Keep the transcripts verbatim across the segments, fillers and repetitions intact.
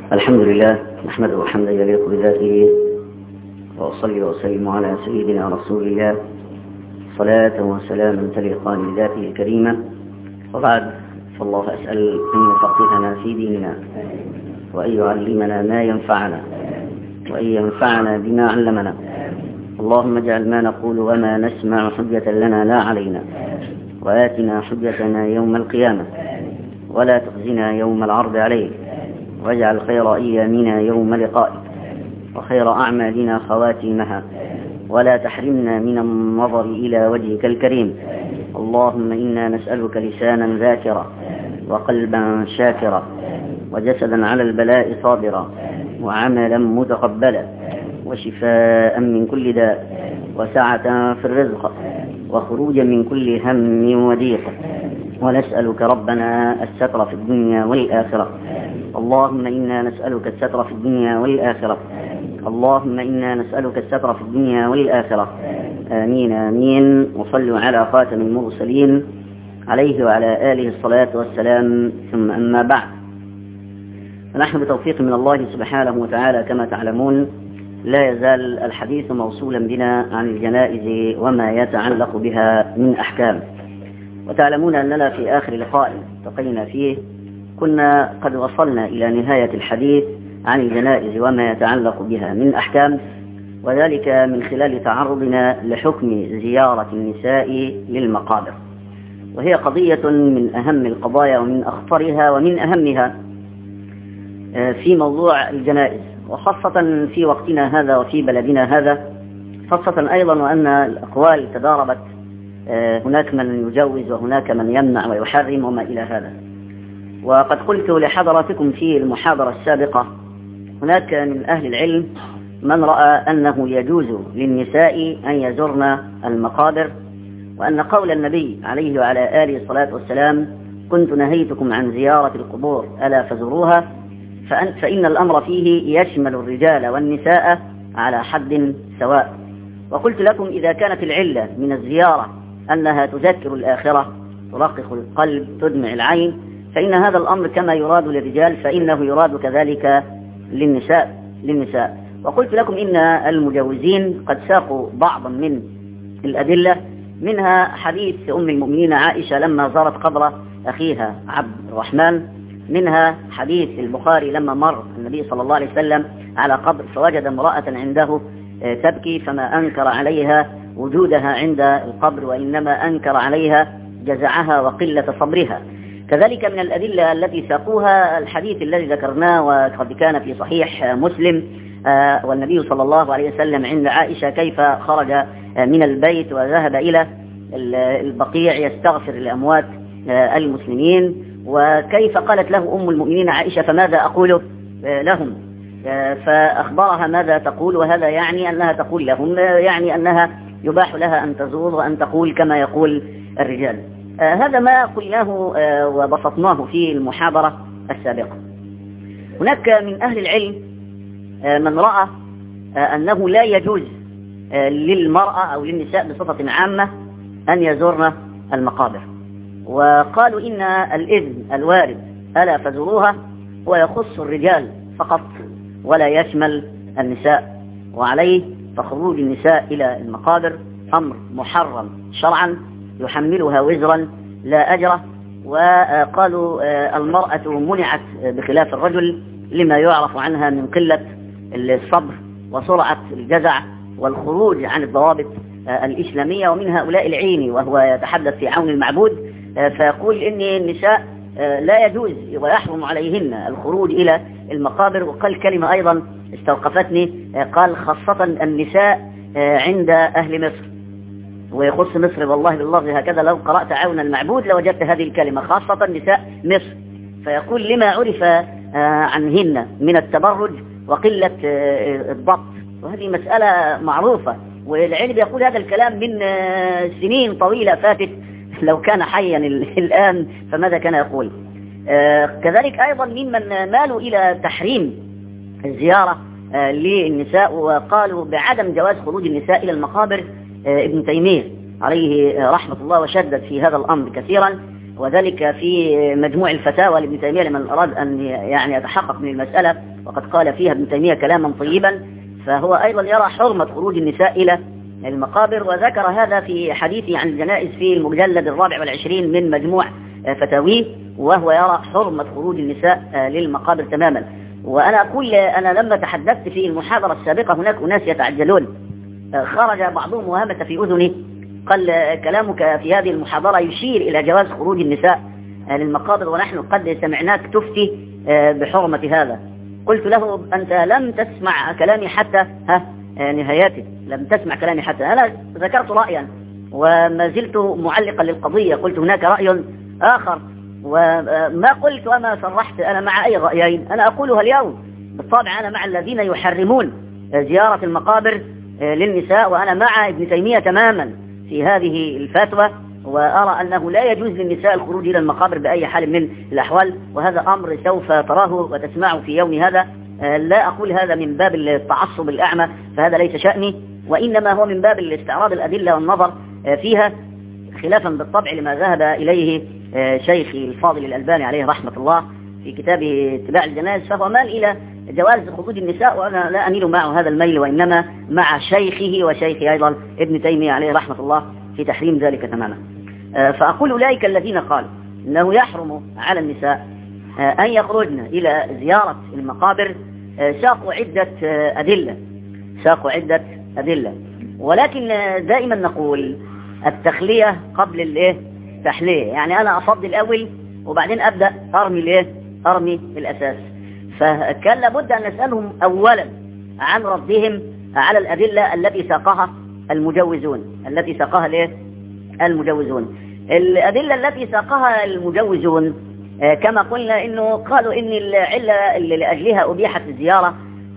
الحمد لله نحمده حمدا يليق بذاته، وأصلي وأسلم على سيدنا رسول الله صلاة وسلاما تليقان بذاته الكريمة. وبعد، فالله أسأل أن يفقهنا في ديننا، وأن يعلمنا ما ينفعنا، وأن ينفعنا بما علمنا. اللهم اجعل ما نقول وما نسمع حجة لنا لا علينا، وآتنا حجتنا يوم القيامة، ولا تخزنا يوم العرض عليك، واجعل خير أيامنا يوم لقائك، وخير أعمالنا خواتيمها، ولا تحرمنا من النظر إلى وجهك الكريم. اللهم إنا نسألك لسانا ذاكرا، وقلبا شاكرا، وجسدا على البلاء صابرا، وعملا متقبلا، وشفاء من كل داء، وسعة في الرزق، وخروجا من كل هم وضيق. ونسألك ربنا الستر في الدنيا والآخرة. اللهم إنا نسألك الستر في الدنيا والآخرة. اللهم إنا نسألك الستر في الدنيا والآخرة. آمين آمين. وصلوا على خاتم المرسلين عليه وعلى آله الصلاة والسلام. ثم أما بعد، فنحن بتوفيق من الله سبحانه وتعالى كما تعلمون لا يزال الحديث موصولا بنا عن الجنائز وما يتعلق بها من أحكام. وتعلمون أننا في آخر لقاء التقينا فيه كنا قد وصلنا إلى نهاية الحديث عن الجنائز وما يتعلق بها من أحكام، وذلك من خلال تعرضنا لحكم زيارة النساء للمقابر، وهي قضية من أهم القضايا ومن أخطرها ومن أهمها في موضوع الجنائز، وخاصة في وقتنا هذا وفي بلدنا هذا، خاصة أيضا وأن الأقوال تضاربت، هناك من يجوز وهناك من يمنع ويحرم وما إلى هذا. وقد قلت لحضراتكم في المحاضرة السابقة هناك من أهل العلم من رأى أنه يجوز للنساء أن يزورن المقابر، وأن قول النبي عليه وعلى آله الصلاة والسلام كنت نهيتكم عن زيارة القبور ألا فزوروها، فإن الأمر فيه يشمل الرجال والنساء على حد سواء. وقلت لكم إذا كانت العلة من الزيارة أنها تذكر الآخرة، ترقق القلب، تدمع العين، فإن هذا الأمر كما يراد للرجال فإنه يراد كذلك للنساء للنساء وقلت لكم إن المجوزين قد ساقوا بعضا من الأدلة، منها حديث أم المؤمنين عائشة لما زارت قبر أخيها عبد الرحمن، منها حديث البخاري لما مر النبي صلى الله عليه وسلم على قبر فوجد امرأة عنده تبكي فما أنكر عليها وجودها عند القبر، وإنما أنكر عليها جزعها وقلة صبرها. كذلك من الأدلة التي ساقوها الحديث الذي ذكرناه وقد كان في صحيح مسلم، والنبي صلى الله عليه وسلم عند عائشة كيف خرج من البيت وذهب إلى البقيع يستغفر لأموات المسلمين، وكيف قالت له أم المؤمنين عائشة فماذا أقول لهم، فأخبرها ماذا تقول، وهذا يعني أنها تقول لهم يعني أنها يباح لها أن تزور وأن تقول كما يقول الرجال. آه هذا ما قلناه آه وبسطناه في المحاضرة السابقة. هناك من أهل العلم آه من رأى آه أنه لا يجوز آه للمرأة أو للنساء بصفة عامة أن يزورن المقابر، وقالوا إن الإذن الوارد ألا فزوروها ويخص الرجال فقط ولا يشمل النساء، وعليه فخروج النساء إلى المقابر أمر محرم شرعا يحملها وزرا لا أجره. وقالوا المرأة منعت بخلاف الرجل لما يعرف عنها من قلة الصبر وسرعة الجزع والخروج عن الضوابط الإسلامية. ومن هؤلاء العيني وهو يتحدث في عون المعبود فيقول إن النساء لا يجوز ويحرم عليهن الخروج إلى المقابر. وقال كلمة أيضا استوقفتني، قال خاصة النساء عند أهل مصر، ويخص مصر والله بالله هكذا لو قرأت عون المعبود لوجدت هذه الكلمة خاصة نساء مصر. فيقول لما عرف عنهن من التبرج وقلة الضبط، وهذه مسألة معروفة، والعلم يقول هذا الكلام من سنين طويلة فاتت، لو كان حيا الآن فماذا كان يقول. كذلك أيضا ممن مالوا إلى تحريم الزيارة للنساء وقالوا بعدم جواز خروج النساء إلى المقابر ابن تيمية عليه رحمة الله، وشدد في هذا الأمر كثيرا، وذلك في مجموع الفتاوى لابن تيمية لمن أراد أن يعني يتحقق من المسألة، وقد قال فيها ابن تيمية كلاما طيبا، فهو أيضا يرى حرمة خروج النساء إلى المقابر، وذكر هذا في حديثه عن الجنائز في المجلد الرابع والعشرين من مجموع فتاويه، وهو يرى حرمة خروج النساء للمقابر تماما. وأنا أقول أنا لما تحدثت في المحاضرة السابقة هناك أناس يتعجلون، خرج بعضهم وهمس في أذني قال كلامك في هذه المحاضرة يشير إلى جواز خروج النساء للمقابر، ونحن قد سمعناك تفتي بحرمة هذا. قلت له أنت لم تسمع كلامي حتى ها نهايته، لم تسمع كلامي حتى. أنا ذكرت رأيا وما زلت معلقا للقضية، قلت هناك رأي آخر، وما قلت وما صرحت أنا مع أي رأيين، أنا أقولها اليوم. بالطبع أنا مع الذين يحرمون زيارة المقابر للنساء، وأنا مع ابن تيمية تماما في هذه الفتوى، وأرى أنه لا يجوز للنساء الخروج إلى المقابر بأي حال من الأحوال، وهذا أمر سوف تراه وتسمعه في يوم هذا. لا أقول هذا من باب التعصب الأعمى، فهذا ليس شأني، وإنما هو من باب الاستعراض الأدلة والنظر فيها، خلافا بالطبع لما ذهب إليه شيخي الفاضل الألباني عليه رحمة الله في كتابه اتباع الجنائز، فهو مال إلى جواز خروج النساء، وأنا لا أميل معه هذا الميل، وإنما مع شيخه وشيخي أيضا ابن تيمية عليه رحمة الله في تحريم ذلك تماما. فأقول أولئك الذين قالوا أنه يحرم على النساء أن يخرجن إلى زيارة المقابر ساقوا عدة أدلة ساقوا عدة أدلة ولكن دائما نقول التخلية قبل الايه تحلية، يعني أنا أفضل الأول وبعدين أبدأ أرمي الايه أرمي الأساس. فكان لابد أن نسألهم أولا عن ردهم على الأدلة التي ساقها المجوزون التي ساقها الايه المجوزون الأدلة التي ساقها المجوزون كما قلنا إنه قالوا إن العلة اللي لأجلها أبيحت الزيارة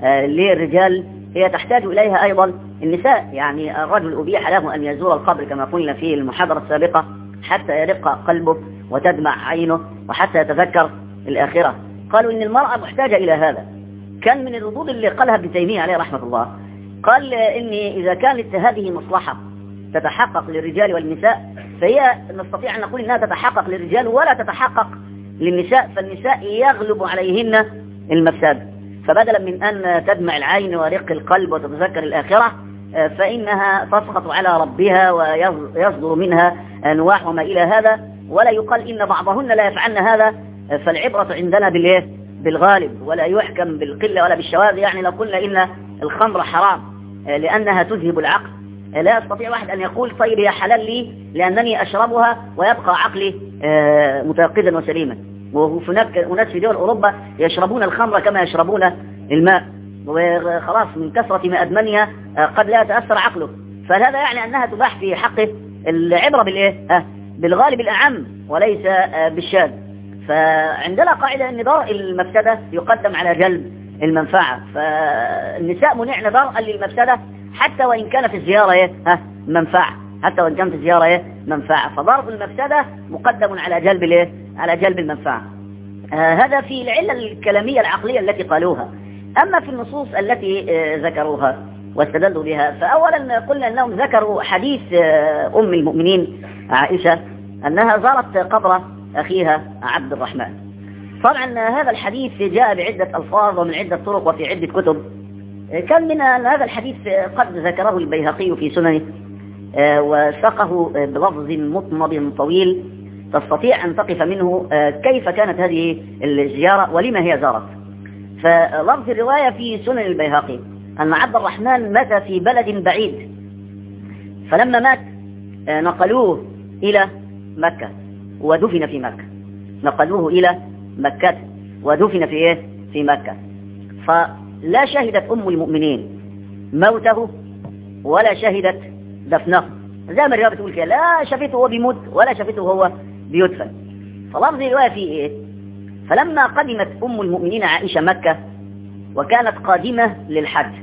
للرجال هي تحتاج إليها أيضا النساء، يعني الرجل أبيح له أن يزور القبر كما قلنا في المحاضرة السابقة حتى يرق قلبه وتدمع عينه وحتى يتذكر الآخرة. قالوا إن المرأة محتاجة إلى هذا. كان من الردود اللي قالها ابن تيمية عليه رحمة الله، قال إن إذا كانت هذه مصلحة تتحقق للرجال والنساء فهي نستطيع أن نقول إنها تتحقق للرجال ولا تتحقق للنساء، فالنساء يغلب عليهن المفساد، فبدلا من أن تدمع العين ورق القلب وتتذكر الآخرة فإنها تسقط على ربها ويصدر منها أنواع وما إلى هذا، ولا يقال إن بعضهن لا يفعلن هذا، فالعبرة عندنا بالإيه بالغالب ولا يحكم بالقلة ولا بالشواذ. يعني لو قلنا إن الخمر حرام لأنها تذهب العقل لا يستطيع واحد أن يقول طيب هي حلال لي لأنني أشربها ويبقى عقلي متيقظا وسليما. وهناك أناس في دول أوروبا يشربون الخمر كما يشربون الماء، وخلاص من كثرة ما أدمنها قد لا يتأثر عقله، فهذا يعني أنها تباح في حقه. العبرة بالإيه بالغالب الأعم وليس بالشاذ. فعندنا قاعدة أن درء المفسدة يقدم على جلب المنفعة، فالنساء منعن درءا للمفسدة حتى وإن كان في الزيارة إيه منفعة حتى وإن كان في الزيارة إيه منفعة فضرب المفسدة مقدم على جلب الإيه على جلب المنفعة. آه هذا في العلة الكلامية العقلية التي قالوها. أما في النصوص التي آه ذكروها واستدلوا بها، فأولا قلنا أنهم ذكروا حديث آه أم المؤمنين عائشة أنها زارت قبر أخيها عبد الرحمن. طبعا هذا الحديث جاء بعدة ألفاظ ومن عدة طرق وفي عدة كتب. كان من هذا الحديث قد ذكره البيهقي في سننه وساقه بلفظ مطمب طويل تستطيع أن تقف منه كيف كانت هذه الزيارة ولما هي زارت. فلفظ الرواية في سنن البيهقي أن عبد الرحمن مات في بلد بعيد، فلما مات نقلوه إلى مكة ودفن في مكة نقلوه إلى مكة ودفن في إيه في مكة. فلا شهدت أم المؤمنين موته ولا شهدت دفنه، زي ما الرواية بتقول كده، لا شافته هو بيموت ولا شافته هو بيدفن. فلفظ الرواية فيه إيه؟ فلما قدمت أم المؤمنين عائشة مكة وكانت قادمة للحج،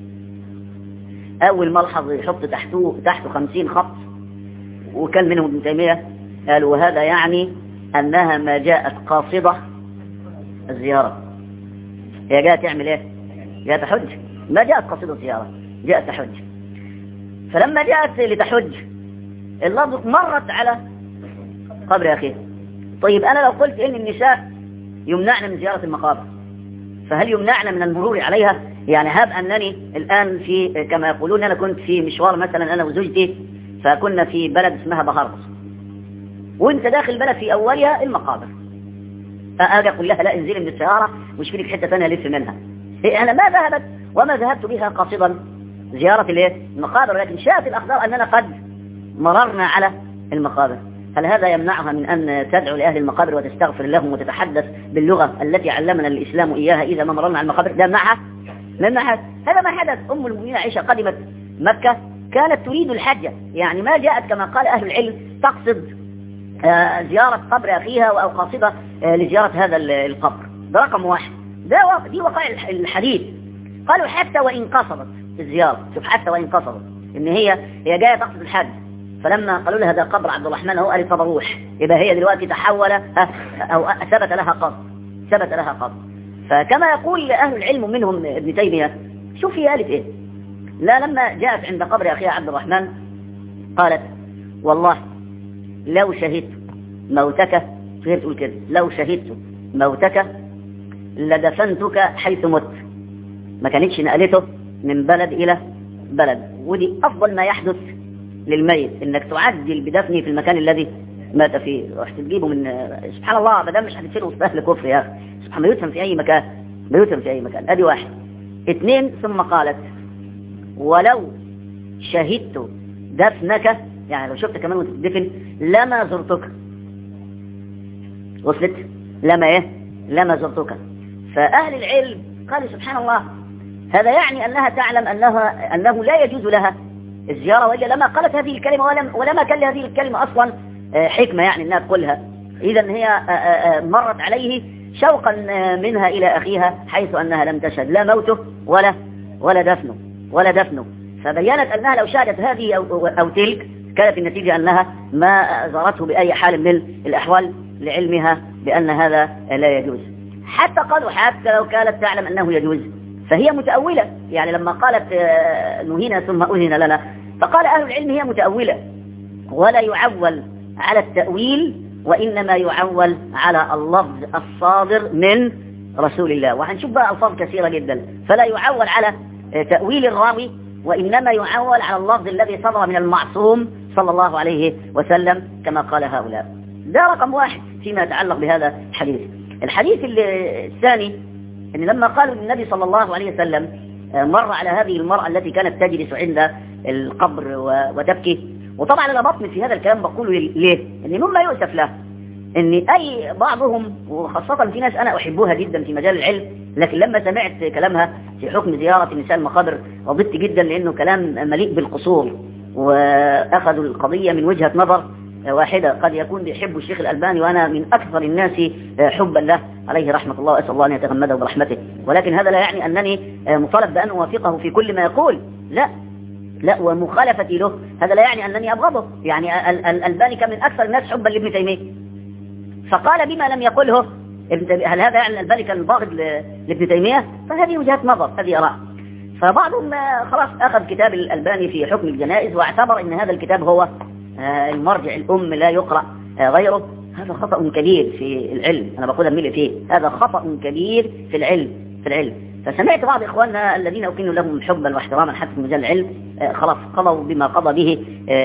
أول ملحظ يحط تحته تحته خمسين خط، وكان منهم ابن تيمية قالوا وهذا يعني أنها ما جاءت قاصدة الزيارة، هي جاءت تعمل إيه؟ جاءت تحج، ما جاءت قاصدة الزيارة، جاءت تحج. فلما جاءت لتحج اللفظ مرت على قبر أخيه. طيب أنا لو قلت إن النساء يمنعن من زيارة المقابر فهل يمنعنا من المرور عليها؟ يعني هاب أنني الآن في كما يقولون أنا كنت في مشوار مثلا أنا وزوجتي، فكنا في بلد اسمها بهارس، وانت داخل بلد في أولها المقابر، أجي أقول لها لا انزلي من السيارة وشوفي لك حتة ثانية لف منها. أنا ما ذهبت وما ذهبت بها قاصدا زيارة المقابر، لكن شاءت الأقدار أننا قد مررنا على المقابر. هل هذا يمنعها من أن تدعو لأهل المقابر وتستغفر لهم وتتحدث باللغة التي علمنا الإسلام إياها إذا ما مررنا على المقابر؟ ده معها من معها. هذا ما حدث. أم المؤمنين عائشة قدمت مكة كانت تريد الحج، يعني ما جاءت كما قال أهل العلم تقصد آه زيارة قبر أخيها أو قاصدة آه لزيارة هذا القبر. ده رقم واحد، ده دي وقائع الحديث. قالوا حتى وإن قصدت الزيارة، شوف حتى وإن قصدت إن هي هي جاية تقصد الحج، فلما قالوا لها ده قبر عبد الرحمن هو قالت فبروح، يبقى هي دلوقتي تحول أو ثبت لها قصد، ثبت لها قصد. فكما يقول أهل العلم منهم ابن تيمية، شوف هي قالت إيه. لا لما جاءت عند قبر أخيها عبد الرحمن قالت والله لو شهدت موتك، فهي تقول كده، لو شهدت موتك لدفنتك حيث مت. ما كانتش نقلته من بلد إلى بلد، ودي أفضل ما يحدث للميت، إنك تعجل بدفنه في المكان الذي مات فيه. رحت تجيبه من سبحان الله، ما دام مش هتدفنه وسط أهل كفر يا أخي، سبحان الله، يدفن في أي مكان، بيدفن في أي مكان. أدي واحد. اثنين، ثم قالت ولو شهدت دفنك، يعني لو شفت كمان وانت تدفن لما زرتك. وصلت؟ لما ايه؟ لما زرتك. فأهل العلم قالوا سبحان الله، هذا يعني أنها تعلم أنها أنه لا يجوز لها الزيارة، وإلا لما قالت هذه الكلمة، ولم ولما كان لهذه الكلمة أصلا حكمة يعني أنها تقولها. إذن هي مرت عليه شوقا منها إلى أخيها، حيث أنها لم تشهد لا موته ولا ولا دفنه ولا دفنه. فبينت أنها لو شهدت هذه أو, أو تلك كانت النتيجة أنها ما زارته بأي حال من الأحوال، لعلمها بأن هذا لا يجوز. حتى قالوا حتى لو كانت تعلم أنه يجوز فهي متأولة، يعني لما قالت نهينا ثم أذن لنا، فقال أهل العلم هي متأولة، ولا يعول على التأويل، وإنما يعول على اللفظ الصادر من رسول الله. وهنشوف بقى ألفاظ كثيرة جدا. فلا يعول على تأويل الراوي، وإنما يعول على اللفظ الذي صدر من المعصوم صلى الله عليه وسلم كما قال هؤلاء. ده رقم واحد فيما يتعلق بهذا الحديث. الحديث الثاني إن لما قالوا للنبي صلى الله عليه وسلم مر على هذه المرأة التي كانت تجلس عند القبر وتبكي. وطبعا أنا بطمن في هذا الكلام بقوله ليه؟ إن مما يؤسف له إن أي بعضهم، وخاصة في ناس أنا أحبها جدا في مجال العلم، لكن لما سمعت كلامها في حكم زيارة نساء المقابر غضبت جدا، لأنه كلام مليء بالقصور، وأخذوا القضية من وجهة نظر واحدة. قد يكون بيحب الشيخ الألباني، وأنا من أكثر الناس حبا له عليه رحمة الله، أسأل الله أن يتغمده برحمته، ولكن هذا لا يعني أنني مطالب بأن أوافقه في كل ما يقول، لا لا، ومخالفتي له هذا لا يعني أنني أبغضه. يعني الألباني كان من أكثر الناس حبا لابن تيمية، فقال بما لم يقله ابن تيمية. هل هذا يعني الألباني كان باغض لابن تيمية؟ فهذه وجهات نظر، هذه آراء. فبعضهم خلاص أخذ كتاب الألباني في حكم الجنائز واعتبر أن هذا الكتاب هو المرجع الأم لا يقرأ غيره. هذا خطأ كبير في العلم، أنا بقول أميل فيه، هذا خطأ كبير في العلم في العلم. فسمعت بعض إخواننا الذين أكن لهم حبا واحتراما حتى في مجال العلم خلاص قضوا بما قضى به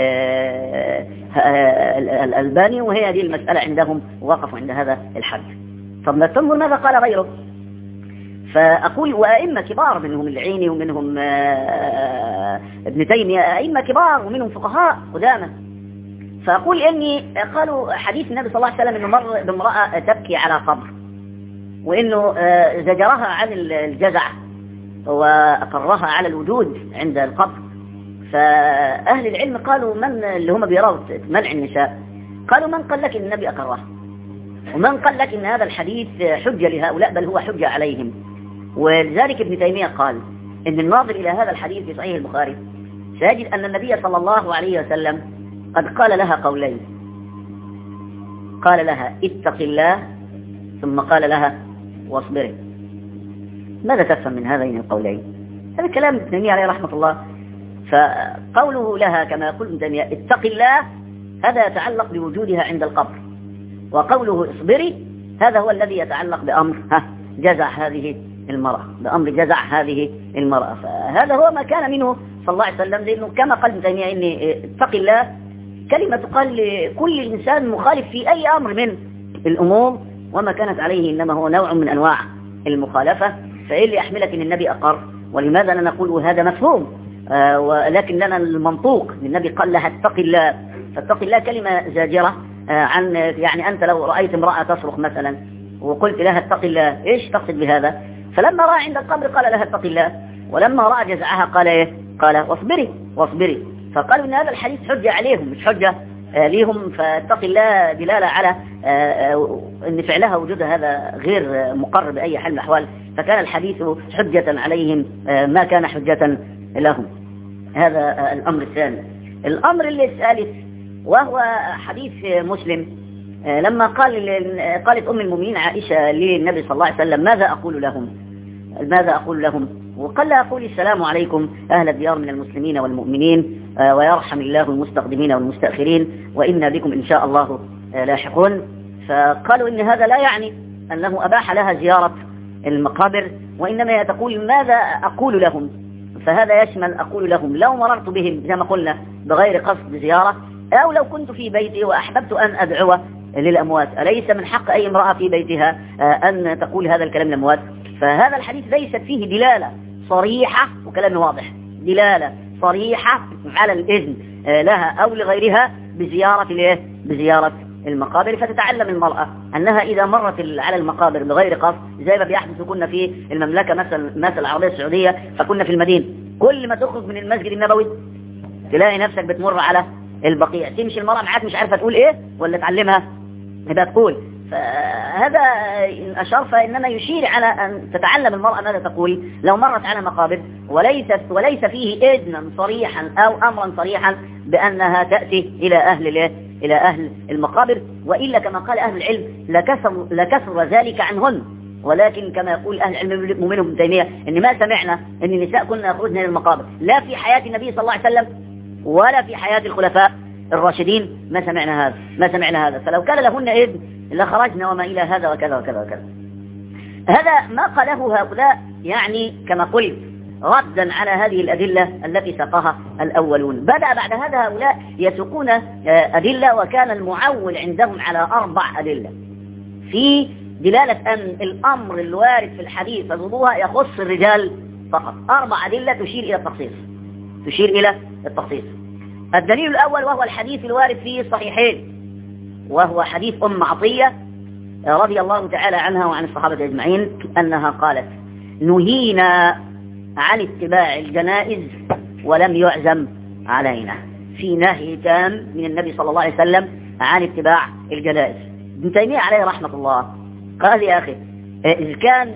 الألباني، وهي هذه المسألة عندهم وقفوا عند هذا الحد. ثم تنظر ماذا قال غيره. فأقول وأئمة كبار، منهم العيني ومنهم ابن تيمية، أئمة كبار ومنهم فقهاء قدامى. فأقول إني قالوا حديث النبي صلى الله عليه وسلم إنه مر بامرأة تبكي على قبر، وإنه زجرها عن الجزع وأقرها على الوجود عند القبر. فأهل العلم قالوا من اللي هم بيروا منع النساء، قالوا من قال لك إن النبي أقرها، ومن قال لك إن هذا الحديث حجة لهؤلاء، بل هو حجة عليهم. ولذلك ابن تيمية قال إن الناظر إلى هذا الحديث في صحيح البخاري سيجد أن النبي صلى الله عليه وسلم قد قال لها قولين، قال لها اتق الله، ثم قال لها واصبري. ماذا تفهم من هذين القولين؟ هذا كلام ابن تيمية عليه رحمة الله. فقوله لها كما يقول ابن تيمية اتق الله هذا يتعلق بوجودها عند القبر، وقوله اصبري هذا هو الذي يتعلق بأمر ها جزع هذه المرأة، بأمر جزع هذه المرأة. فهذا هو ما كان منه صلى الله عليه وسلم، لأنه كما قال ابن تيمية إن اتق الله كلمة تقال لكل إنسان مخالف في أي أمر من الأمور، وما كانت عليه إنما هو نوع من أنواع المخالفة. فإيه اللي يحملك إن النبي أقر؟ ولماذا لا نقول هذا مفهوم؟ آه ولكن لنا المنطوق، النبي قال لها اتق الله، فاتق الله كلمة زاجرة آه عن يعني أنت لو رأيت امرأة تصرخ مثلا وقلت لها اتق الله، إيش تقصد بهذا؟ فلما رأى عند القبر قال لها اتق الله، ولما رأى جزعها قال إيه؟ قال واصبري واصبري. فقالوا إن هذا الحديث حجة عليهم مش حجة آه ليهم، فاتق الله دلالة على آه آه أن فعلها وجودها هذا غير مقر بأي حال من الأحوال، فكان الحديث حجة عليهم آه ما كان حجة لهم. هذا آه الأمر الثاني. الأمر اللي الثالث وهو حديث مسلم آه لما قال قالت أم المؤمنين عائشة للنبي صلى الله عليه وسلم ماذا أقول لهم ماذا أقول لهم وقال لها قولي السلام عليكم أهل الديار من المسلمين والمؤمنين آه ويرحم الله المستقدمين والمستأخرين وإنا بكم إن شاء الله آه لاحقون. فقالوا إن هذا لا يعني أنه أباح لها زيارة المقابر، وإنما تقول ماذا أقول لهم، فهذا يشمل أقول لهم لو مررت بهم زي ما قلنا بغير قصد زيارة، أو لو كنت في بيتي وأحببت أن أدعو للأموات، أليس من حق أي امرأة في بيتها أن تقول هذا الكلام للأموات؟ فهذا الحديث ليست فيه دلالة صريحة، وكلام واضح، دلالة صريحة على الإذن لها أو لغيرها بزيارة الايه بزيارة المقابر. فتتعلم المرأة أنها إذا مرت على المقابر بغير قصد زي ما بيحدث كنا في المملكة مثلا مثل العربية السعودية، فكنا في المدينة كل ما تخرج من المسجد النبوي تلاقي نفسك بتمر على البقيع، تمشي المرأة معاك مش عارفة تقول إيه ولا تعلمها يبقى تقول. فهذا إن أشار فإنما يشير على أن تتعلم المرأة ماذا تقول لو مرت على مقابر، وليس وليس فيه إذنا صريحا أو أمرا صريحا بأنها تأتي إلى أهل الايه إلى أهل المقابر، وإلا كما قال أهل العلم لكسر, لكسر ذلك عنهن. ولكن كما يقول أهل العلم منهم ابن تيمية إن ما سمعنا أن النساء كنا يخرجن إلى المقابر لا في حياة النبي صلى الله عليه وسلم ولا في حياة الخلفاء الراشدين، ما سمعنا هذا ما سمعنا هذا فلو كان لهن إذن لخرجنا وما إلى هذا وكذا وكذا وكذا. هذا ما قاله هؤلاء يعني كما قلت ردا على هذه الأدلة التي ساقها الأولون. بدأ بعد هذا هؤلاء يسوقون أدلة، وكان المعول عندهم على أربع أدلة في دلالة أن الأمر الوارد في الحديث فضلوها يخص الرجال فقط. أربع أدلة تشير إلى التخصيص تشير إلى التخصيص. الدليل الأول وهو الحديث الوارد في الصحيحين، وهو حديث أم عطية رضي الله تعالى عنها وعن الصحابة أجمعين أنها قالت نهينا عن اتباع الجنائز ولم يعزم علينا. في نهي تام من النبي صلى الله عليه وسلم عن اتباع الجنائز. ابن تيمية عليه رحمة الله قال يا أخي إذا كان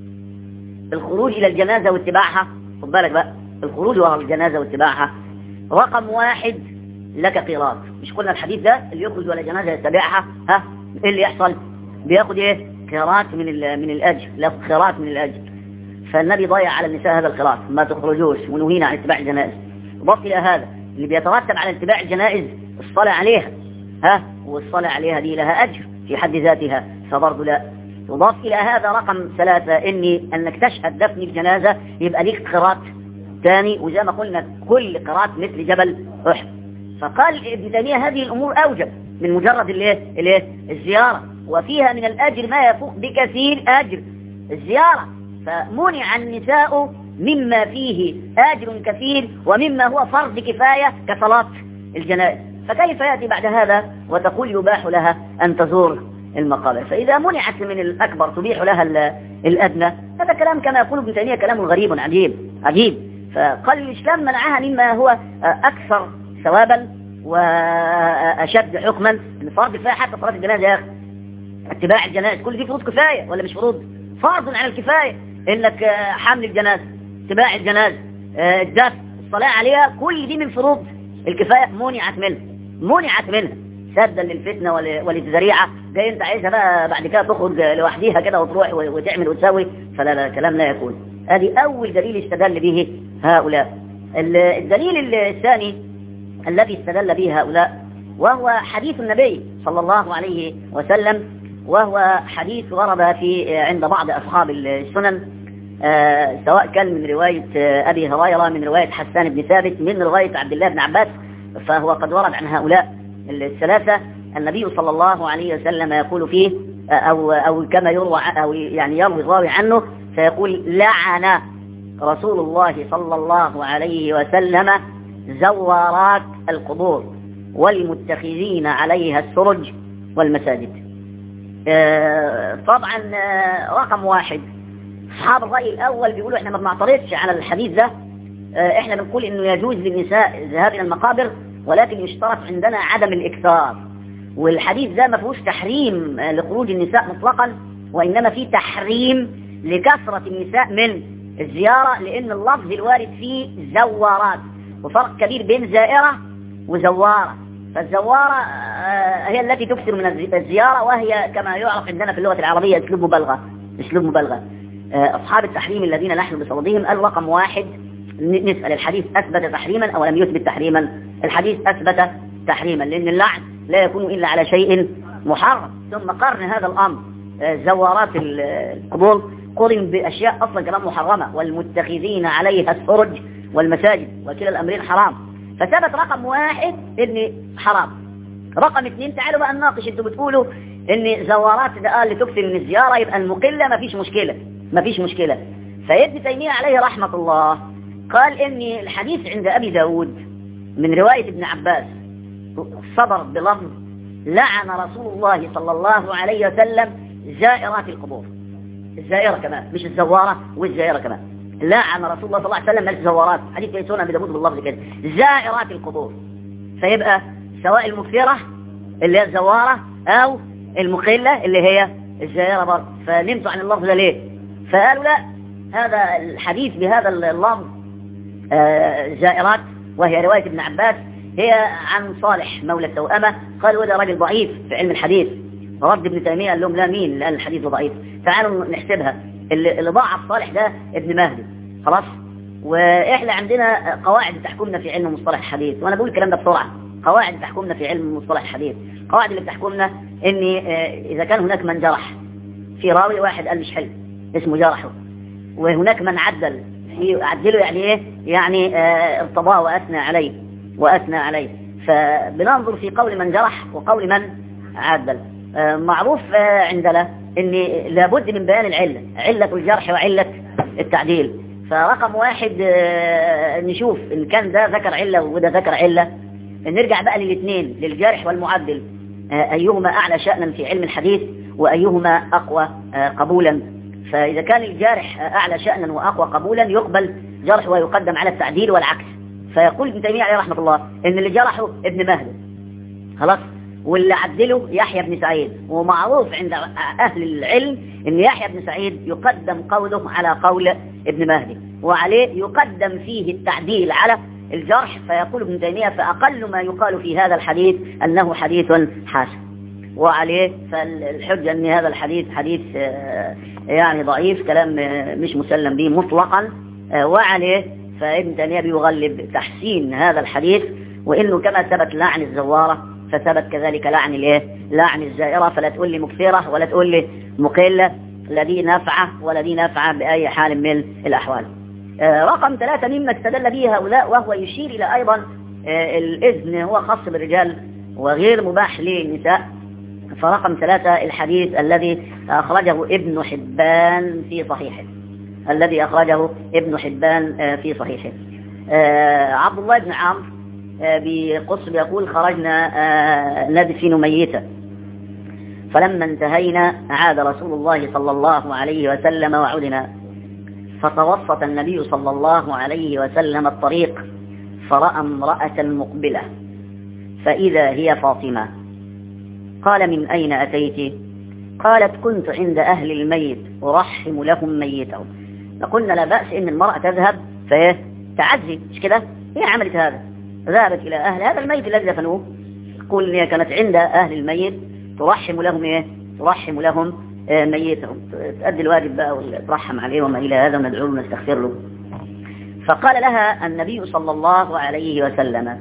الخروج إلى الجنازة واتباعها، خد بالك بقى، الخروج وراء الجنازة واتباعها رقم واحد لك قيراط. مش قلنا الحديث ده اللي يخرج ولا جنازة يتبعها ها إيه اللي يحصل؟ بياخد ايه؟ قيراط من من الأجر، لا قيراط من الأجر. فالنبي ضيع على النساء هذا القيراط، ما تخرجوش ونهينا عن اتباع الجنائز. وضف إلى هذا اللي بيترتب على اتباع الجنائز الصلاة عليها ها والصلاة عليها دي لها أجر في حد ذاتها، فبرضه لا. يضاف إلى هذا رقم ثلاثة إني أنك تشهد دفن الجنازة يبقى ليك قيراط ثاني، وزي ما قلنا كل قيراط مثل جبل أحد. فقال ابن تيمية هذه الأمور أوجب من مجرد الايه الايه الزيارة، وفيها من الأجر ما يفوق بكثير أجر الزيارة. فمنع النساء مما فيه أجر كثير ومما هو فرض كفاية كصلاة الجنائز، فكيف يأتي بعد هذا وتقول يباح لها أن تزور المقابر؟ فإذا منعت من الأكبر تبيح لها الأدنى، هذا كلام كما يقول ابن تيمية كلام غريب عجيب عجيب. فقال الإسلام منعها مما هو أكثر ثوابا وأشد حكما من فرض كفاية. حتى صلاة الجنازة يا أخي، اتباع الجنائز كل دي فروض كفاية ولا مش فروض؟ فرض على الكفاية إنك حمل الجنازة، اتباع الجنازة، الدفن، الصلاة عليها، كل دي من فروض الكفاية منعت منها منعت منها سدا للفتنة وللذريعة. جاي انت عايزها بقى بعد كده تخرج لوحديها كده وتروح وتعمل وتسوي، فلا لا كلام لا يكون. هذه أول دليل استدل به هؤلاء. الدليل الثاني الذي استدل به هؤلاء وهو حديث النبي صلى الله عليه وسلم، وهو حديث ورد في عند بعض أصحاب السنن آه سواء كان من رواية آه أبي هريرة، من رواية حسان بن ثابت، من رواية عبد الله بن عباس، فهو قد ورد عن هؤلاء الثلاثة النبي صلى الله عليه وسلم يقول فيه آه أو, أو كما يروى أو يعني يروي الراوي عنه فيقول: لعن رسول الله صلى الله عليه وسلم زوارات القبور والمتخذين عليها السرج والمساجد. آه طبعا آه رقم واحد، أصحاب الرأي الأول بيقولوا إحنا ما بنعترضش على الحديث ده، آه إحنا بنقول إنه يجوز للنساء الذهاب إلى المقابر، ولكن يشترط عندنا عدم الإكثار. والحديث ده ما فيهوش تحريم لخروج النساء مطلقا، وإنما فيه تحريم لكثرة النساء من الزيارة، لأن اللفظ الوارد فيه زوارات، وفرق كبير بين زائرة وزوارة. فالزوارة آه هي التي تكثر من الزيارة، وهي كما يعرف عندنا في اللغة العربية أسلوب مبالغة. أسلوب مبالغة. آه أصحاب التحريم الذين نحن بصددهم قال رقم واحد نسأل: الحديث أثبت تحريما أو لم يثبت تحريما؟ الحديث أثبت تحريما، لأن اللعن لا يكون إلا على شيء محرم. ثم قرن هذا الأمر آه زوارات القبور قرن بأشياء أصلا كمان محرمة: والمتخذين عليها السرج والمساجد، وكلا الأمرين حرام. فثبت رقم واحد إن حرام. رقم اثنين، تعالوا بقى نناقش. انتوا بتقولوا ان زوارات ده اللي تكثر من الزيارة يبقى المقلة ما فيش مشكلة، ما فيش مشكلة. فابن تيمية عليه رحمة الله قال ان الحديث عند أبي داود من رواية ابن عباس صدر بلفظ: لعن رسول الله صلى الله عليه وسلم زائرات القبور. الزائرة كمان، مش الزوارة والزائرة كمان. لعن رسول الله صلى الله عليه وسلم الزوارات، حديث في سنن أبي داود باللفظ كده: زائرات القبور. فيبقى سواء المكثرة اللي هي الزوارة أو المقلة اللي هي الزائرة برضه. فنمتوا عن اللفظ ده ليه؟ فقالوا لا، هذا الحديث بهذا اللفظ آه زائرات، وهي رواية ابن عباس، هي عن صالح مولى التوأمة. قالوا ده راجل ضعيف في علم الحديث. رد ابن تيمية قال لهم: لا، مين اللي قال الحديث ضعيف؟ تعالوا نحسبها. اللي, اللي ضاعف صالح ده ابن مهدي، خلاص. واحنا عندنا قواعد تحكمنا في علم مصطلح الحديث، وانا بقول الكلام ده بسرعة. قواعد تحكمنا في علم مصطلح الحديث، قواعد اللي بتحكمنا ان اذا كان هناك من جرح في راوي واحد قال مش حلو اسمه جرحه، وهناك من عدل في عدله، يعني ايه؟ يعني اه ارتضاه واثنى عليه واثنى عليه. فبننظر في قول من جرح وقول من عدل. اه معروف اه عندنا ان لابد من بيان العلة، علة الجرح وعلة التعديل. فرقم واحد اه نشوف ان كان ده ذكر علة وده ذكر علة، نرجع بقى للاثنين، للجارح والمعدل، أيهما أعلى شأنا في علم الحديث وأيهما أقوى قبولا. فإذا كان الجارح أعلى شأنا وأقوى قبولا يقبل جرح ويقدم على التعديل والعكس. فيقول ابن تيمية عليه رحمة الله إن اللي جرحه ابن مهدي، خلاص، واللي عدله يحيى بن سعيد. ومعروف عند أهل العلم إن يحيى بن سعيد يقدم قوله على قول ابن مهدي، وعليه يقدم فيه التعديل على الجرح. فيقول ابن تيمية: فأقل ما يقال في هذا الحديث أنه حديث حسن. وعليه فالحجة أن هذا الحديث حديث يعني ضعيف، كلام مش مسلم به مطلقا. وعليه فابن تيمية بيغلب تحسين هذا الحديث، وإنه كما ثبت لعن الزوارة فثبت كذلك لعن الايه؟ لعن الزائرة. فلا تقول لي مكثرة ولا تقول لي مقلة، لا دي نافعة ولا دي نافعة بأي حال من الأحوال. آه رقم ثلاثة مما استدل به هؤلاء، وهو يشير إلى أيضا آه الإذن هو خاص بالرجال وغير مباح للنساء. فرقم ثلاثة الحديث الذي أخرجه ابن حبان في صحيحه، الذي أخرجه ابن حبان آه في صحيحه. آه عبد الله بن عمرو آه بقص بيقول: خرجنا آه ندفن ميتا، فلما انتهينا عاد رسول الله صلى الله عليه وسلم وعدنا، فتوسط النبي صلى الله عليه وسلم الطريق فرأى امرأة مقبلة، فإذا هي فاطمة. قال: من أين أتيت؟ قالت: كنت عند أهل الميت أرحم لهم ميتهم. فقلنا: لا بأس إن المرأة تذهب فتعزي، مش كده؟ هي عملت هذا، ذهبت إلى أهل هذا الميت الذي دفنوه. تقول إن هي كانت عند أهل الميت ترحم لهم إيه؟ ترحم لهم ميتهم، تؤدي الواجب بقى وترحم عليه وما إلى هذا، وندعوه ونستغفر له. فقال لها النبي صلى الله عليه وسلم: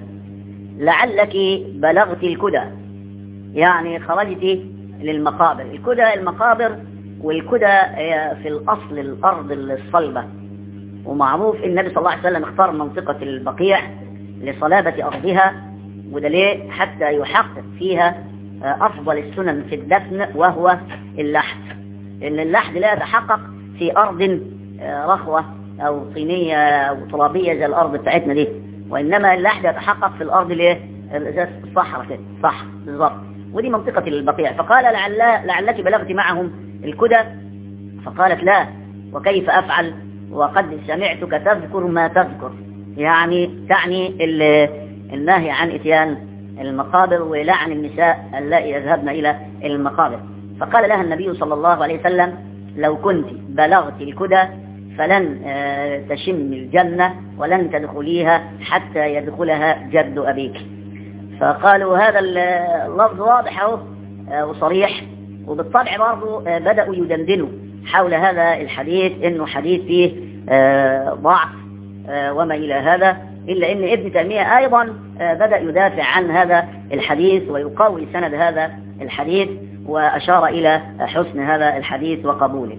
لعلك بلغت الكدى، يعني خرجت للمقابر. الكدى المقابر، والكدى هي في الأصل الأرض الصلبة، ومعروف النبي صلى الله عليه وسلم اختار منطقة البقيع لصلابة أرضها، وده ليه؟ حتى يحقق فيها أفضل السنن في الدفن وهو اللحد، إن اللحد لا يتحقق في أرض رخوة أو طينية أو ترابية زي الأرض بتاعتنا دي، وإنما اللحد يتحقق في الأرض ليه؟ الصحراء كده، صح بالضبط، ودي منطقة البقيع. فقال لعل لعلك بلغت معهم الكدى، فقالت لا، وكيف أفعل وقد سمعتك تذكر ما تذكر، يعني تعني النهي عن إتيان المقابر ولعن النساء اللائي يذهبن إلى المقابر. فقال لها النبي صلى الله عليه وسلم لو كنت بلغت الكدى فلن تشم الجنة ولن تدخليها حتى يدخلها جد أبيك. فقالوا هذا اللفظ واضح وصريح، وبالطبع برضو بدأوا يدندنوا حول هذا الحديث إنه حديث فيه ضعف وما إلى هذا، إلا إن ابن تيمية أيضا بدأ يدافع عن هذا الحديث ويقوي سند هذا الحديث، وأشار إلى حسن هذا الحديث وقبوله.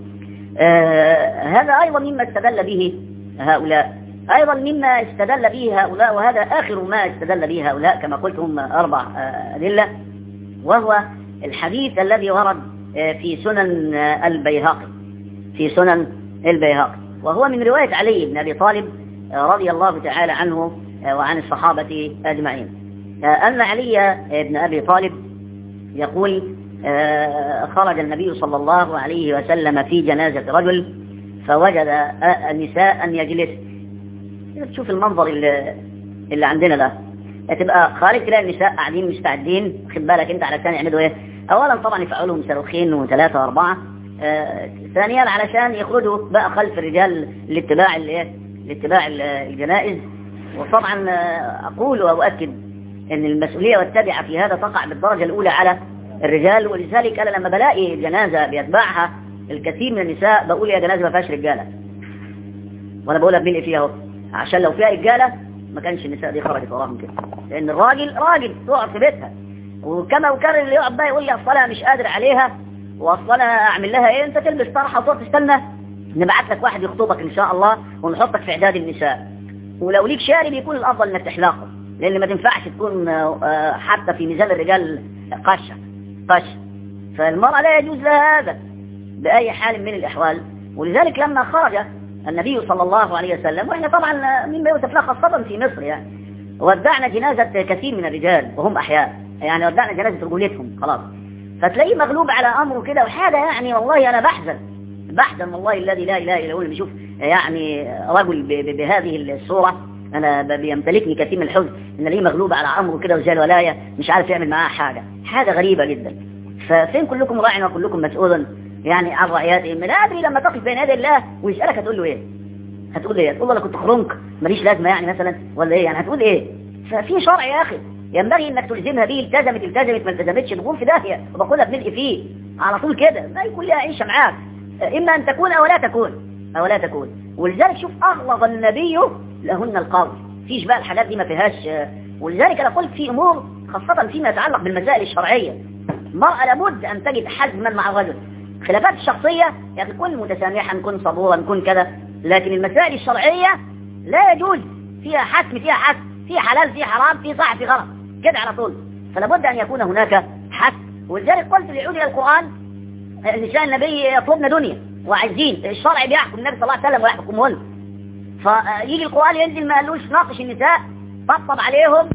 هذا أيضا مما استدل به هؤلاء، أيضا مما استدل به هؤلاء، وهذا آخر ما استدل به هؤلاء كما قلت هم أربع أدلة، وهو الحديث الذي ورد في سنن البيهقي في سنن البيهقي وهو من رواية علي بن أبي طالب رضي الله تعالى عنه وعن الصحابة أجمعين، أن علي بن أبي طالب يقول خرج النبي صلى الله عليه وسلم في جنازة رجل فوجد النساء أن يجلس. تشوف المنظر اللي, اللي عندنا ده، تبقى خارج تلاقي النساء قاعدين مستعدين، خد بالك انت علشان يعملوا ايه؟ اولا طبعا يفعلهم صاروخين وثلاثة واربعة، آه ثانيا علشان يخرجوا بقى خلف الرجال لاتباع الايه؟ لاتباع الجنائز. وطبعا اقول واؤكد ان المسؤولية والتبعة في هذا تقع بالدرجة الاولى على الرجال، ولذلك انا لما بلاقي جنازة بيتبعها الكثير من النساء بقول يا جنازة ما فيهاش رجالة، وانا بقولها بملء فيها اهو، عشان لو فيها رجالة ما كانش النساء دي خرجت وراهم كده، لان الراجل راجل تقعد في بيتها، وكما وكرر اللي يقعد بقى يقول لي اصلا مش قادر عليها واصلا اعمل لها ايه، انت تلبس طرحه وتقعد تستنى نبعت لك واحد يخطبك ان شاء الله ونحطك في اعداد النساء، ولو ليك شارب يكون الافضل انك تحلقه، لان ما تنفعش تكون حتى في ميزان الرجال قشه قشه، فالمرأة لا يجوز لها هذا باي حال من الاحوال. ولذلك لما خرج النبي صلى الله عليه وسلم، واحنا طبعا مما يوسف له خاصة في مصر يعني، ودعنا جنازة كثير من الرجال وهم احياء، يعني ودعنا جنازة رجولتهم خلاص، فتلاقيه مغلوب على امره كده، وحاجة يعني والله انا بحزن بحزن والله الذي لا اله الا هو اللي بيشوف يعني رجل بهذه الصورة، انا بيمتلكني كثير من الحزن ان ليه مغلوب على امره كده وزي الولاية مش عارف يعمل معاه حاجة، حاجة غريبة جدا. ففين كلكم راع وكلكم مسؤول يعني عن رعياته؟ من ادري لما تقف بين يدي الله ويسألك هتقول له ايه؟ هتقول ايه؟ هتقول له انا كنت خرنك ماليش لازمه يعني مثلا، ولا ايه يعني؟ هتقول ايه؟ ففي شرع يا اخي ينبغي انك تلزمها به، التزمت التزمت ما التزمتش تقوم في داهيه، وبقولها بملء فيه على طول كده، ما يكون لها عيشه معاك، اما ان تكون او لا تكون او لا تكون. ولذلك شوف اغلظ النبي لهن القول، فيش بقى الحاجات دي ما فيهاش. ولذلك انا قلت في امور خاصه فيما يتعلق بالمسائل الشرعيه، المرأة لابد ان تجد حزما مع الرجل. خلافات الشخصيه يعني كن متسامحا، كن صبورا، كن كذا، لكن المسائل الشرعية لا يجوز فيها حسم، فيها حسم، فيها حلال، فيها حرام، فيها صح، فيها غلط كده على طول، فلا بد أن يكون هناك حسم. ولذلك قلت ليعود إلى القرآن، نساء النبي يطلبن دنيا وعايزين، الشرع بيحكم النبي صلى الله عليه وسلم ويحكمهن، فيجي القرآن ينزل ما قالوش ناقش النساء، طبطب عليهم.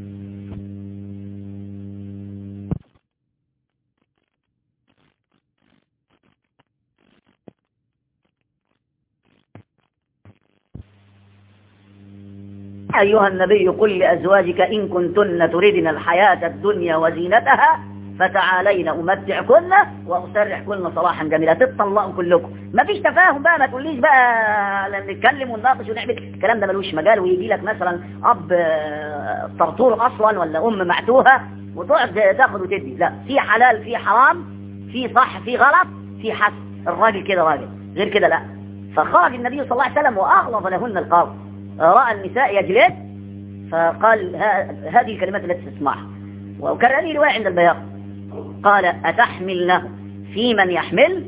أيها النبي قل لأزواجك إن كنتن تريدن الحياة الدنيا وزينتها فتعالين أمتعكن وأسرحكن صراحا جميلا، تطلقوا كلكم. ما فيش تفاهم بقى، ما تقوليش بقى نتكلم ونناقش ونعمل الكلام ده ملوش مجال، ويجي لك مثلا أب طرطور أصلا ولا أم معتوهة وتقعد تاخد وتدي، لا، في حلال، في حرام، في صح، في غلط، في حسن. الراجل كده راجل، غير كده لا. فخرج النبي صلى الله عليه وسلم وأغلظ لهن القول، رأى النساء يجلس فقال هذه الكلمات التي تسمعها، وكان لي رواية عند البياض قال أتحمل له في من يحمل،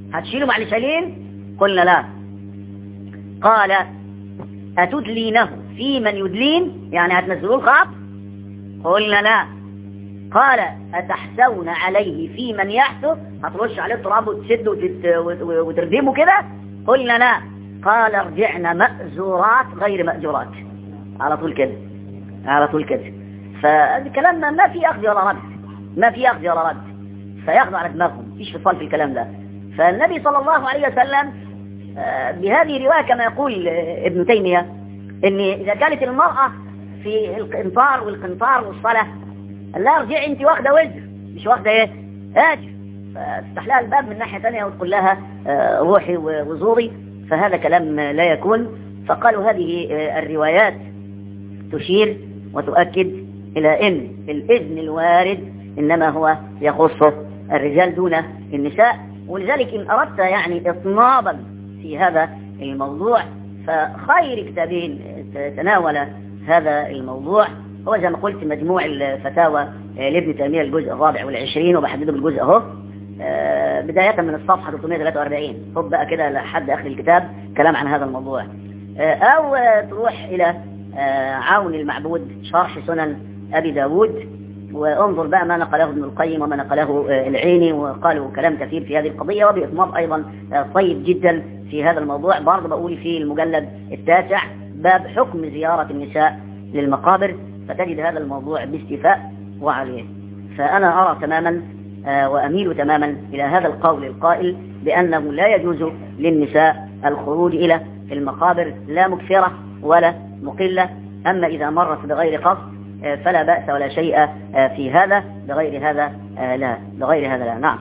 هتشيله مع اللي شايلين؟ قلنا لا. قال أتدلينه في من يدلين، يعني هتنزلوه القبر؟ قلنا لا. قال أتحسون عليه في من يحسو، هترش عليه التراب وتسد وتردمه كده؟ قلنا لا. قال ارجعنا مأزورات غير مأجورات. على طول كده، على طول كده. فالكلام ما في أخذ ولا رد، ما في أخذ ولا رد، فياخذوا على دماغهم، مفيش فصال في الكلام ده. فالنبي صلى الله عليه وسلم بهذه الرواية كما يقول ابن تيمية ان إذا كانت المرأة في القنطار والقنطار والصلاة، لا ارجعي انت واخدة وزر مش واخدة ايه اجر، فتفتح لها الباب من ناحية ثانية وتقول لها روحي وزوري، فهذا كلام لا يكون. فقالوا هذه الروايات تشير وتؤكد إلى ان الإذن الوارد إنما هو يخص الرجال دون النساء. ولذلك إن أردت يعني إطنابا في هذا الموضوع فخير كتابين تناول هذا الموضوع هو زي ما قلت مجموع الفتاوى لابن تيمية الجزء الرابع والعشرين، وبحدده بالجزء اهو بداية من الصفحة ثلاثمائة وثلاثة وأربعين، خد بقى كده لحد آخر الكتاب كلام عن هذا الموضوع. أو تروح إلى عون المعبود شرح سنن أبي داود، وانظر بقى ما نقله ابن القيم وما نقله العيني، وقالوا كلام كثير في هذه القضية، وبإطناب أيضا طيب جدا في هذا الموضوع. برضه بقول في المجلد التاسع باب حكم زيارة النساء للمقابر، فتجد هذا الموضوع باستيفاء وعليه. فأنا أرى تماما وأميل تماما إلى هذا القول القائل بأنه لا يجوز للنساء الخروج إلى المقابر لا مكثرة ولا مقلة. أما إذا مرت بغير قصد فلا بأس ولا شيء في هذا، بغير هذا لا، بغير هذا لا. نعم.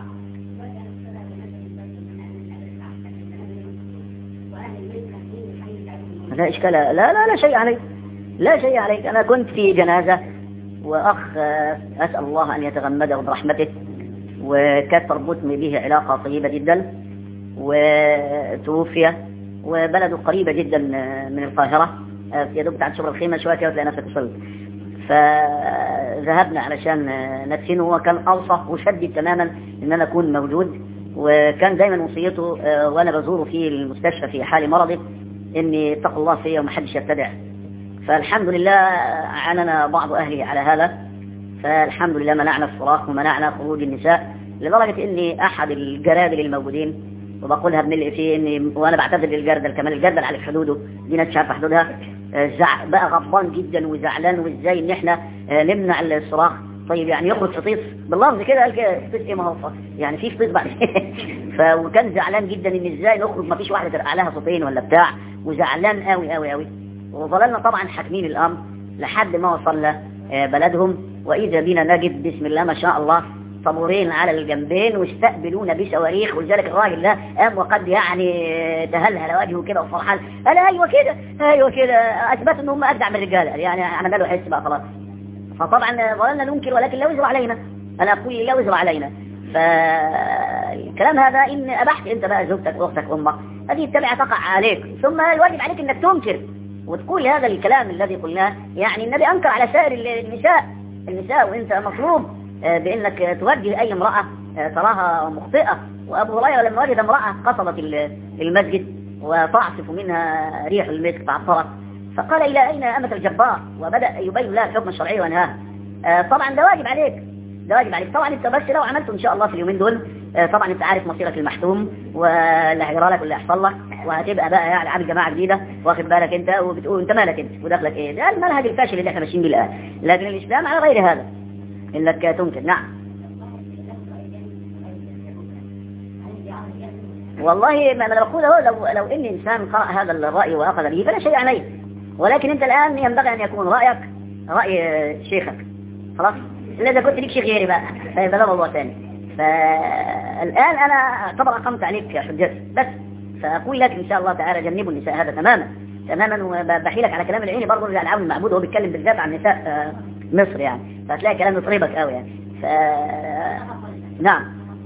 لا إشكال، لا لا لا شيء عليك، لا شيء عليك. أنا كنت في جنازة وأخ أسأل الله أن يتغمده برحمته، وكانت تربطني به علاقة طيبة جدا، وتوفي، وبلده قريبة جدا من القاهرة، يا دوب تعد شبر الخيمة شوية كده تلاقي نفسك وصلت. فذهبنا علشان ندفنه، وكان أوصى وشدد تماما إن أنا أكون موجود، وكان دايما وصيته وأنا بزوره في المستشفى في حال مرضه إني اتقوا الله فيا ومحدش يبتدع. فالحمد لله عننا بعض أهلي على هذا، فالحمد لله منعنا الصراخ ومنعنا خروج النساء، لدرجة إني أحد الجرادل الموجودين، وبقولها بملء فيه إني وأنا بعتذر للجردل كمان، الجردل على حدوده دي ناس مش عارفة حدودها، زع بقى غضبان جدا وزعلان، وإزاي إن إحنا نمنع الصراخ. طيب يعني يخرج فطيس باللفظ كده، قال كده فطيس إيه، ما هو يعني في فطيس بعد فكان زعلان جدا إن إزاي نخرج ما فيش واحدة ترقع لها صوتين ولا بتاع، وزعلان قوي قوي قوي. وظللنا طبعا حاكمين الأمر لحد ما وصلنا بلدهم، وإذا بنا نجد بسم الله ما شاء الله طابورين على الجنبين واستقبلونا بصواريخ. ولذلك الراجل ده قام وقد يعني تهلهل وجهه كده وفرحان، قال ايوه كده ايوه كده، اثبت ان هم اجدع من الرجال، يعني انا قالوا حس بقى خلاص. فطبعا ظللنا ننكر، ولكن لا وزر علينا، انا اقول لا وزر علينا. فالكلام هذا ان ابحت انت بقى زوجتك واختك امك، هذه التبعه تقع عليك، ثم الواجب عليك انك تنكر وتقول هذا الكلام الذي قلناه. يعني النبي انكر على سائر النساء النساء وانت مطلوب بانك توجه اي امرأة تراها مخطئة. وابو هريرة لما وجد امرأة قصدت المسجد وتعصف منها ريح المسك تعطرت، فقال الى اين امة الجبار، وبدأ يبين لها الحكم الشرعي وانهاها. طبعا ده واجب عليك، ده واجب عليك طبعا. انت بس لو عملته ان شاء الله في اليومين دول، طبعا انت عارف مصيرك المحتوم واللي هيجرى لك واللي هيحصل لك، وهتبقى بقى يعني عامل جماعه جديده، واخد بالك انت، وبتقول انت مالك انت ودخلك ايه. ده المنهج الفاشل اللي احنا ماشيين بيه الان. لكن الاسلام على غير هذا، انك تنكر. نعم والله ما انا بقوله، لو لو ان انسان قرأ هذا الراي واخذ به فلا شيء عليه، ولكن انت الان ينبغي ان يكون رايك راي شيخك خلاص، الا اذا كنت ليك شيخ غيري بقى فهذا ده موضوع ثاني. فالان انا طبعا اقمت عليك حجتي بس، فاقول لك ان شاء الله تعالى جنبوا النساء هذا تماما تماما. وبحيلك على كلام العيني برضه على العون المعبود، وهو بيتكلم بالذات عن نساء مصر يعني، فهتلاقي كلام يطربك قوي يعني. ف نعم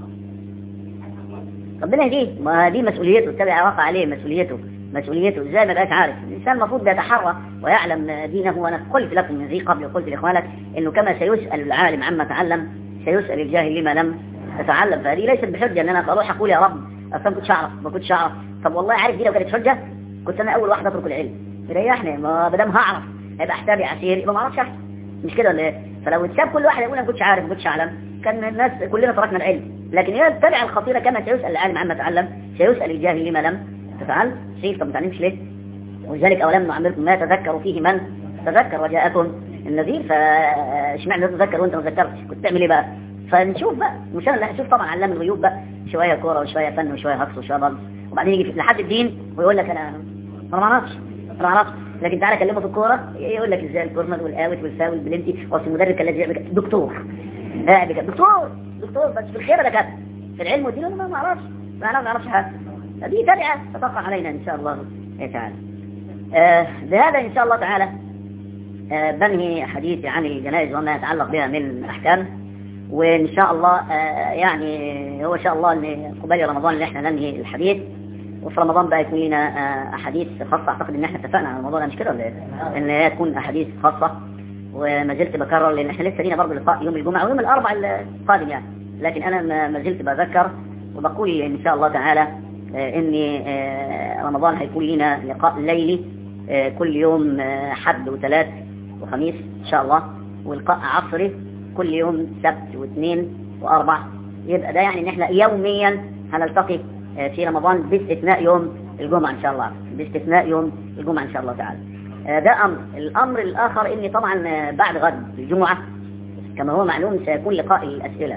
ربنا يهديه، ما دي مسؤوليته، التبع وقع عليه مسؤوليته مسؤوليته ازاي ما بقاش عارف. الانسان المفروض يتحرى ويعلم دينه. وانا قلت لكم من ذي قبل وقلت لاخوانك انه كما سيسأل العالم عما تعلم سيسأل الجاهل لما لم يتعلم. فهذه ليست بحجه ان انا اروح اقول يا رب اصلا ما كنتش اعرف ما كنتش اعرف طب والله عارف دي لو كانت حجه كنت انا اول واحد اترك العلم يريحني، ما دام هعرف هيبقى حسابي عسير يبقى ما اعرفش احسن، مش كده ولا ايه؟ فلو اتساب كل واحد يقول انا ما كنتش عارف ما كنتش اعلم كان الناس كلنا تركنا العلم. لكن هي التبع الخطيره كما سيسال العالم عما تعلم سيسال الجاهل لما لم تفعل شيء. طب ما تعلمش ليه؟ ولذلك اولم نعمركم ما تذكروا فيه من تذكر وجاءكم النذير، فاشمعنى تتذكر وانت ما ذكرتش؟ كنت تعمل ايه بقى؟ فنشوف بقى مش انا اللي هشوف طبعا علام الغيوب بقى شويه كوره وشويه فن وشويه هكس وشويه ضرب، وبعدين يجي لحد الدين ويقول لك انا انا ما اعرفش انا ما اعرفش. لكن تعالى كلمه في الكوره يقول لك ازاي الكورنر والاوت والفاول والبلنتي والمدرب الذي يعمل دكتور قاعد كده دكتور دكتور بس في الخير ده كده في العلم والدين انا ما اعرفش ما اعرفش حاجه. هذه تبعه تتوقع علينا ان شاء الله تعالى. آه بهذا ان شاء الله تعالى آه بنهي حديثي عن الجنائز وما يتعلق بها من احكام، وان شاء الله آه يعني هو ان شاء الله ان قبيل رمضان اللي احنا ننهي الحديث، وفي رمضان بقى يكون لنا آه احاديث خاصه. اعتقد ان احنا اتفقنا على الموضوع ده مش كده ولا ايه؟ ان هي تكون احاديث خاصه، وما زلت بكرر لان احنا لسه لينا برضه لقاء يوم الجمعه ويوم الاربعاء القادم يعني، لكن انا ما زلت بذكر وبقول ان شاء الله تعالى آه ان آه رمضان هيكون لنا لقاء ليلي آه كل يوم آه حد وثلاث وخميس ان شاء الله، ولقاء عصري كل يوم سبت واثنين واربع. يبقى ده يعني ان احنا يوميا هنلتقي في رمضان باستثناء يوم الجمعة ان شاء الله، باستثناء يوم الجمعة ان شاء الله تعالى. ده امر. الامر الاخر اني طبعا بعد غد الجمعة كما هو معلوم سيكون لقاء الاسئلة.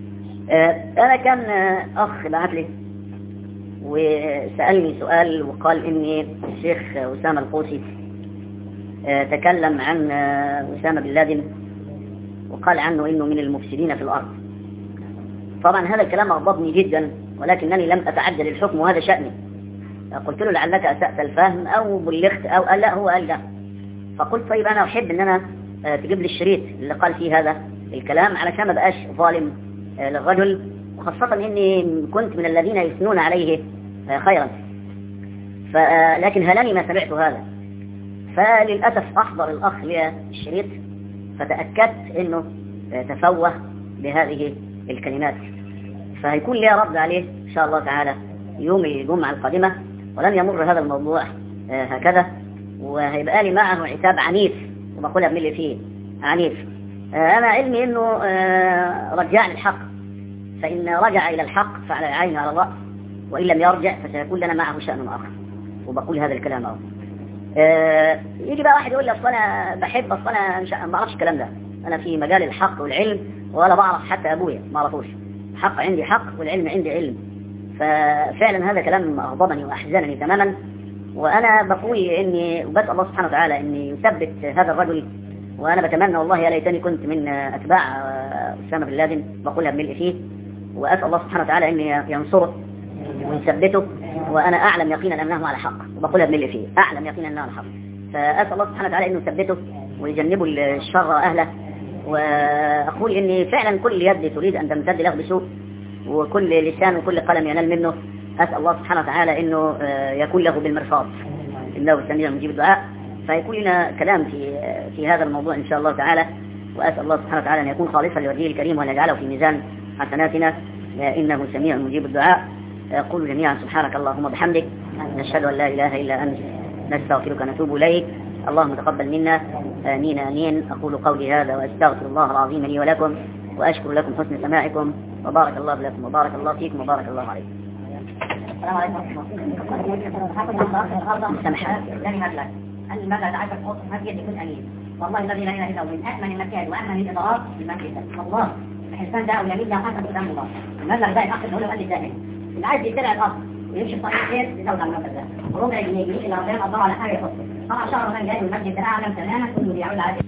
انا كان اخ بعت لي وسألني سؤال وقال اني الشيخ أسامة القوسي تكلم عن أسامة بن لادن وقال عنه انه من المفسدين في الارض. طبعا هذا الكلام اغضبني جدا ولكنني لم اتعجل الحكم وهذا شأني. قلت له لعلك اسأت الفهم او بلغت او قال لا هو قال لا. فقلت طيب انا احب ان انا تجيب لي الشريط اللي قال فيه هذا الكلام علشان ما بقاش ظالم للرجل، وخاصة اني كنت من الذين يثنون عليه خيرا. لكن هلاني ما سمعت هذا، فللأسف احضر الاخ لي الشريط فتأكدت انه تفوه بهذه الكلمات، فهيكون لي رد عليه ان شاء الله تعالى يوم الجمعة القادمة، ولن يمر هذا الموضوع هكذا، وهيبقى لي معه عتاب عنيف وبقولها من اللي فيه عنيف. انا علمي انه رجع للحق، فان رجع الى الحق فعلى العين على الرأس، وان لم يرجع فسيكون لنا معه شأن اخر، وبقول هذا الكلام اهو. أه يجي بقى واحد يقول لي اصل انا بحب اصل انا ما بعرفش الكلام ده، انا في مجال الحق والعلم ولا بعرف حتى ابويا ما اعرفوش، حق عندي حق والعلم عندي علم. ففعلا هذا كلام اغضبني واحزنني تماما، وانا بقول اني وبسأل الله سبحانه وتعالى ان يثبت هذا الرجل، وانا بتمنى والله يا ليتني كنت من اتباع أسامة بن لادن بقولها بملء فيه، واسأل الله سبحانه وتعالى ان ينصره ويثبته، وانا اعلم يقينا انه على حق وبقولها بملء فيه، اعلم يقينا انه على حق. فاسأل الله سبحانه وتعالى انه يثبته ويجنبه الشر اهله، واقول اني فعلا كل يد تريد ان تمتد له بسوء، وكل لسان وكل قلم ينال منه، اسال الله سبحانه وتعالى انه يكون له بالمرصاد انه سميع مجيب الدعاء. فيكون لنا كلام في في هذا الموضوع ان شاء الله تعالى، واسال الله سبحانه وتعالى ان يكون خالصا لوجهه الكريم وان يجعله في ميزان حسناتنا انه سميع مجيب الدعاء. قولوا جميعا سبحانك اللهم وبحمدك نشهد ان لا اله الا انت نستغفرك ونتوب اليك، اللهم تقبل منا امين امين. اقول قولي هذا واستغفر الله العظيم لي ولكم، واشكر لكم حسن سماعكم، وبارك الله لكم وبارك الله فيكم وبارك الله عليكم. السلام عليكم. سمحت لن يهلك أن ماذا تعرف القوس المسجد يكون أمين، والله الذي لا إله إلا هو من أأمن المكان وأأمن الإضاءات المسجد. والله الإنسان ده ويمين ده حسن قدام الله، المبلغ ده يأخذ له قال لي الزاهد اللي عايز يتبع الأرض ويمشي في طريق خير يزود على المبلغ ده، وربع جنيه يجي إلى ربنا الله على حاجة يحطه. طبعا شهر من جاي المسجد ده أعلم تماما كله بيعود على